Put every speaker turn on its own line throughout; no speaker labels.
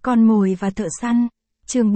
Con mồi và thợ săn, chương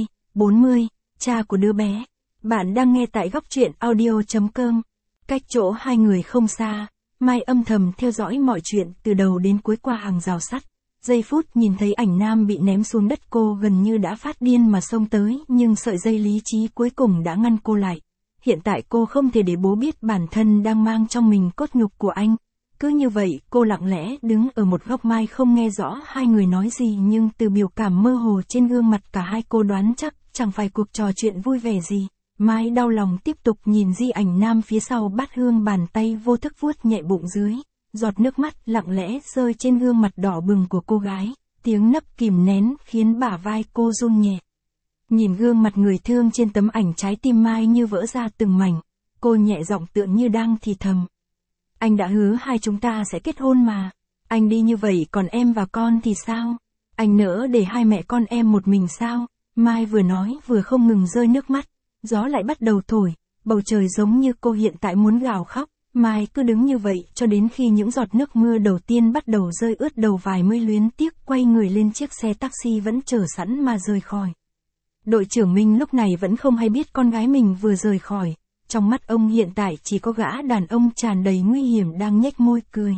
40, cha của đứa bé. Bạn đang nghe tại góc truyện audio.com. Cách chỗ hai người không xa, Mai âm thầm theo dõi mọi chuyện từ đầu đến cuối qua hàng rào sắt. Giây phút nhìn thấy ảnh Nam bị ném xuống đất, cô gần như đã phát điên mà xông tới, nhưng sợi dây lý trí cuối cùng đã ngăn cô lại. Hiện tại cô không thể để bố biết bản thân đang mang trong mình cốt nhục của anh. Cứ như vậy, cô lặng lẽ đứng ở một góc. Mai không nghe rõ hai người nói gì, nhưng từ biểu cảm mơ hồ trên gương mặt cả hai, cô đoán chắc chẳng phải cuộc trò chuyện vui vẻ gì. Mai đau lòng tiếp tục nhìn di ảnh Nam phía sau bát hương, bàn tay vô thức vuốt nhẹ bụng dưới. Giọt nước mắt lặng lẽ rơi trên gương mặt đỏ bừng của cô gái. Tiếng nấc kìm nén khiến bả vai cô run nhẹ. Nhìn gương mặt người thương trên tấm ảnh, trái tim Mai như vỡ ra từng mảnh. Cô nhẹ giọng tựa như đang thì thầm. Anh đã hứa hai chúng ta sẽ kết hôn mà. Anh đi như vậy còn em và con thì sao? Anh nỡ để hai mẹ con em một mình sao? Mai vừa nói vừa không ngừng rơi nước mắt. Gió lại bắt đầu thổi, bầu trời giống như cô hiện tại muốn gào khóc. Mai cứ đứng như vậy cho đến khi những giọt nước mưa đầu tiên bắt đầu rơi ướt đầu vai. Mới luyến tiếc quay người lên chiếc xe taxi vẫn chờ sẵn mà rời khỏi. Đội trưởng Minh lúc này vẫn không hay biết con gái mình vừa rời khỏi. Trong mắt ông hiện tại chỉ có gã đàn ông tràn đầy nguy hiểm đang nhếch môi cười.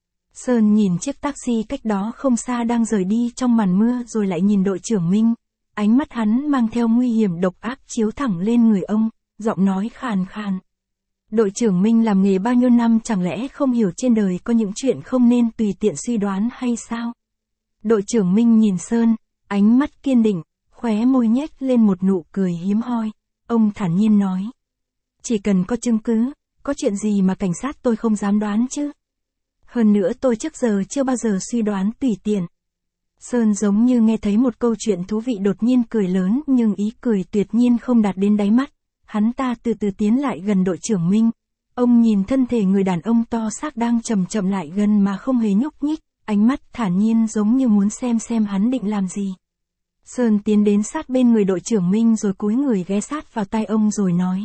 Sơn nhìn chiếc taxi cách đó không xa đang rời đi trong màn mưa, rồi lại nhìn đội trưởng Minh. Ánh mắt hắn mang theo nguy hiểm độc ác chiếu thẳng lên người ông, giọng nói khàn khàn. Đội trưởng Minh làm nghề bao nhiêu năm, chẳng lẽ không hiểu trên đời có những chuyện không nên tùy tiện suy đoán hay sao? Đội trưởng Minh nhìn Sơn, ánh mắt kiên định, khóe môi nhếch lên một nụ cười hiếm hoi. Ông thản nhiên nói. Chỉ cần có chứng cứ, có chuyện gì mà cảnh sát tôi không dám đoán chứ? Hơn nữa tôi trước giờ chưa bao giờ suy đoán tùy tiện. Sơn giống như nghe thấy một câu chuyện thú vị, đột nhiên cười lớn, nhưng ý cười tuyệt nhiên không đạt đến đáy mắt. Hắn ta từ từ tiến lại gần đội trưởng Minh. Ông nhìn thân thể người đàn ông to xác đang chậm chậm lại gần mà không hề nhúc nhích, ánh mắt thản nhiên giống như muốn xem hắn định làm gì. Sơn tiến đến sát bên người đội trưởng Minh rồi cúi người ghé sát vào tai ông rồi nói.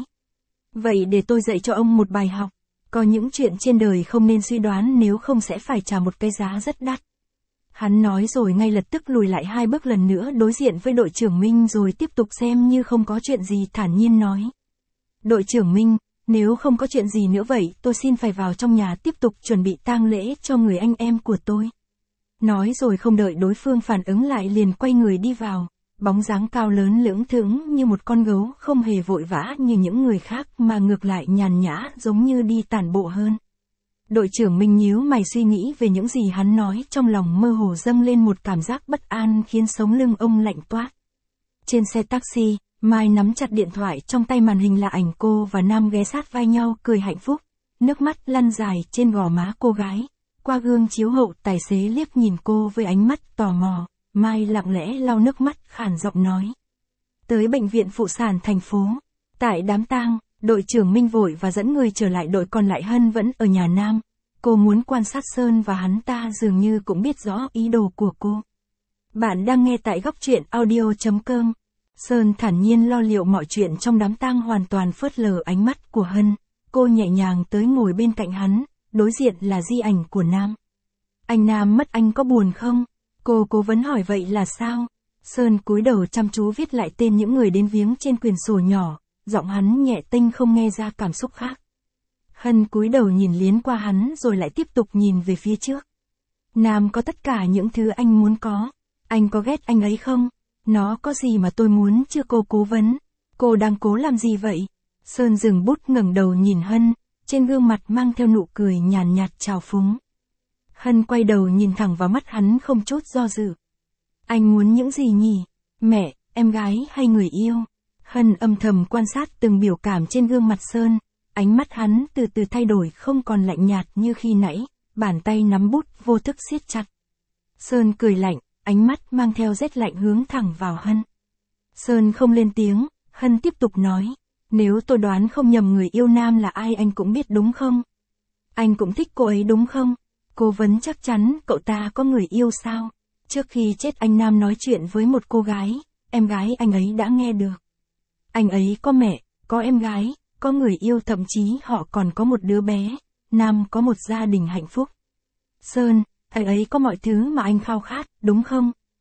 Vậy để tôi dạy cho ông một bài học. Có những chuyện trên đời không nên suy đoán, nếu không sẽ phải trả một cái giá rất đắt. Hắn nói rồi ngay lập tức lùi lại hai bước, lần nữa đối diện với đội trưởng Minh rồi tiếp tục xem như không có chuyện gì, thản nhiên nói. Đội trưởng Minh, nếu không có chuyện gì nữa vậy tôi xin phải vào trong nhà tiếp tục chuẩn bị tang lễ cho người anh em của tôi. Nói rồi không đợi đối phương phản ứng lại liền quay người đi vào. Bóng dáng cao lớn lưỡng thững như một con gấu, không hề vội vã như những người khác mà ngược lại nhàn nhã giống như đi tản bộ hơn. Đội trưởng Minh nhíu mày suy nghĩ về những gì hắn nói, trong lòng mơ hồ dâng lên một cảm giác bất an khiến sống lưng ông lạnh toát. Trên xe taxi, Mai nắm chặt điện thoại trong tay, màn hình là ảnh cô và Nam ghé sát vai nhau cười hạnh phúc. Nước mắt lăn dài trên gò má cô gái. Qua gương chiếu hậu, tài xế liếc nhìn cô với ánh mắt tò mò. Mai lặng lẽ lau nước mắt, khàn giọng nói. Tới bệnh viện phụ sản thành phố. Tại đám tang, đội trưởng Minh vội và dẫn người trở lại, đội còn lại Hân vẫn ở nhà Nam. Cô muốn quan sát Sơn và hắn ta dường như cũng biết rõ ý đồ của cô. Bạn đang nghe tại góc truyện audio.com. Sơn thản nhiên lo liệu mọi chuyện trong đám tang, hoàn toàn phớt lờ ánh mắt của Hân. Cô nhẹ nhàng tới ngồi bên cạnh hắn, đối diện là di ảnh của Nam. Anh Nam mất, anh có buồn không? Cô cố vấn hỏi. Vậy là sao? Sơn cúi đầu chăm chú viết lại tên những người đến viếng trên quyển sổ nhỏ, giọng hắn nhẹ tênh không nghe ra cảm xúc khác. Hân cúi đầu nhìn liến qua hắn rồi lại tiếp tục nhìn về phía trước. Nam có tất cả những thứ anh muốn có. Anh có ghét anh ấy không? Nó có gì mà tôi muốn chưa? Cô cố vấn. Cô đang cố làm gì vậy? Sơn dừng bút, ngẩng đầu nhìn Hân, trên gương mặt mang theo nụ cười nhàn nhạt trào phúng. Hân quay đầu nhìn thẳng vào mắt hắn không chút do dự. Anh muốn những gì nhỉ? Mẹ, em gái hay người yêu? Hân âm thầm quan sát từng biểu cảm trên gương mặt Sơn. Ánh mắt hắn từ từ thay đổi, không còn lạnh nhạt như khi nãy, bàn tay nắm bút vô thức siết chặt. Sơn cười lạnh, ánh mắt mang theo rét lạnh hướng thẳng vào Hân. Sơn không lên tiếng, Hân tiếp tục nói. Nếu tôi đoán không nhầm, người yêu Nam là ai anh cũng biết đúng không? Anh cũng thích cô ấy đúng không? Cố vấn chắc chắn cậu ta có người yêu sao? Trước khi chết anh Nam nói chuyện với một cô gái, em gái anh ấy đã nghe được. Anh ấy có mẹ, có em gái, có người yêu, thậm chí họ còn có một đứa bé. Nam có một gia đình hạnh phúc. Sơn, anh ấy có mọi thứ mà anh khao khát, đúng không?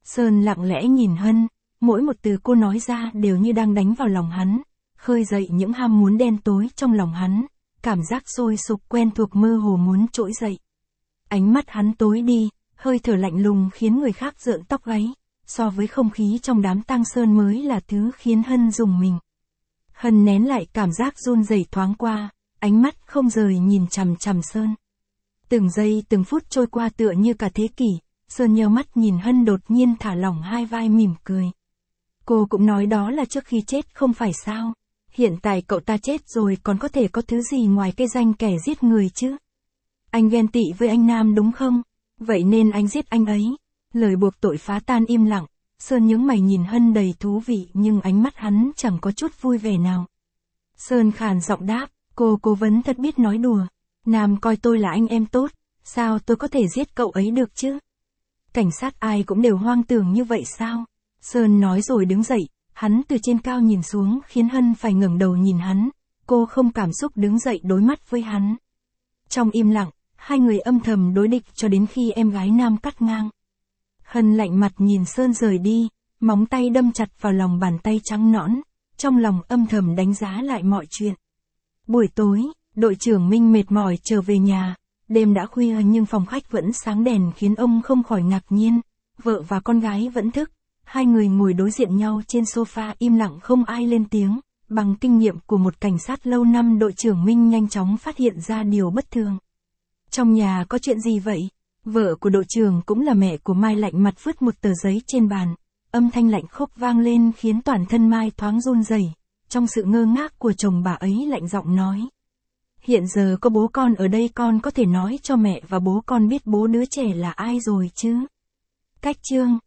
Sơn lặng lẽ nhìn Hân, mỗi một từ cô nói ra đều như đang đánh vào lòng hắn, khơi dậy những ham muốn đen tối trong lòng hắn, cảm giác sôi sục quen thuộc mơ hồ muốn trỗi dậy. Ánh mắt hắn tối đi, hơi thở lạnh lùng khiến người khác rợn tóc gáy, so với không khí trong đám tang Sơn mới là thứ khiến Hân rùng mình. Hân nén lại cảm giác run rẩy thoáng qua, ánh mắt không rời nhìn chằm chằm Sơn. Từng giây từng phút trôi qua tựa như cả thế kỷ, Sơn nheo mắt nhìn Hân đột nhiên thả lỏng hai vai mỉm cười. Cô cũng nói đó là trước khi chết không phải sao? Hiện tại cậu ta chết rồi còn có thể có thứ gì ngoài cái danh kẻ giết người chứ? Anh ghen tị với anh Nam đúng không? Vậy nên anh giết anh ấy. Lời buộc tội phá tan im lặng, Sơn nhướng mày nhìn Hân đầy thú vị nhưng ánh mắt hắn chẳng có chút vui vẻ nào. Sơn khàn giọng đáp, cô cố vấn thật biết nói đùa. Nam coi tôi là anh em tốt, sao tôi có thể giết cậu ấy được chứ? Cảnh sát ai cũng đều hoang tưởng như vậy sao? Sơn nói rồi đứng dậy, hắn từ trên cao nhìn xuống khiến Hân phải ngẩng đầu nhìn hắn, cô không cảm xúc đứng dậy đối mắt với hắn. Trong im lặng, hai người âm thầm đối địch cho đến khi em gái Nam cắt ngang. Hân lạnh mặt nhìn Sơn rời đi, móng tay đâm chặt vào lòng bàn tay trắng nõn, trong lòng âm thầm đánh giá lại mọi chuyện. Buổi tối, đội trưởng Minh mệt mỏi trở về nhà, đêm đã khuya nhưng phòng khách vẫn sáng đèn khiến ông không khỏi ngạc nhiên, vợ và con gái vẫn thức, hai người ngồi đối diện nhau trên sofa im lặng không ai lên tiếng, bằng kinh nghiệm của một cảnh sát lâu năm đội trưởng Minh nhanh chóng phát hiện ra điều bất thường. Trong nhà có chuyện gì vậy? Vợ của đội trưởng cũng là mẹ của Mai lạnh mặt vứt một tờ giấy trên bàn, âm thanh lạnh khốc vang lên khiến toàn thân Mai thoáng run rẩy. Trong sự ngơ ngác của chồng bà ấy lạnh giọng nói. Hiện giờ có bố con ở đây con có thể nói cho mẹ và bố con biết bố đứa trẻ là ai rồi chứ? Cách chương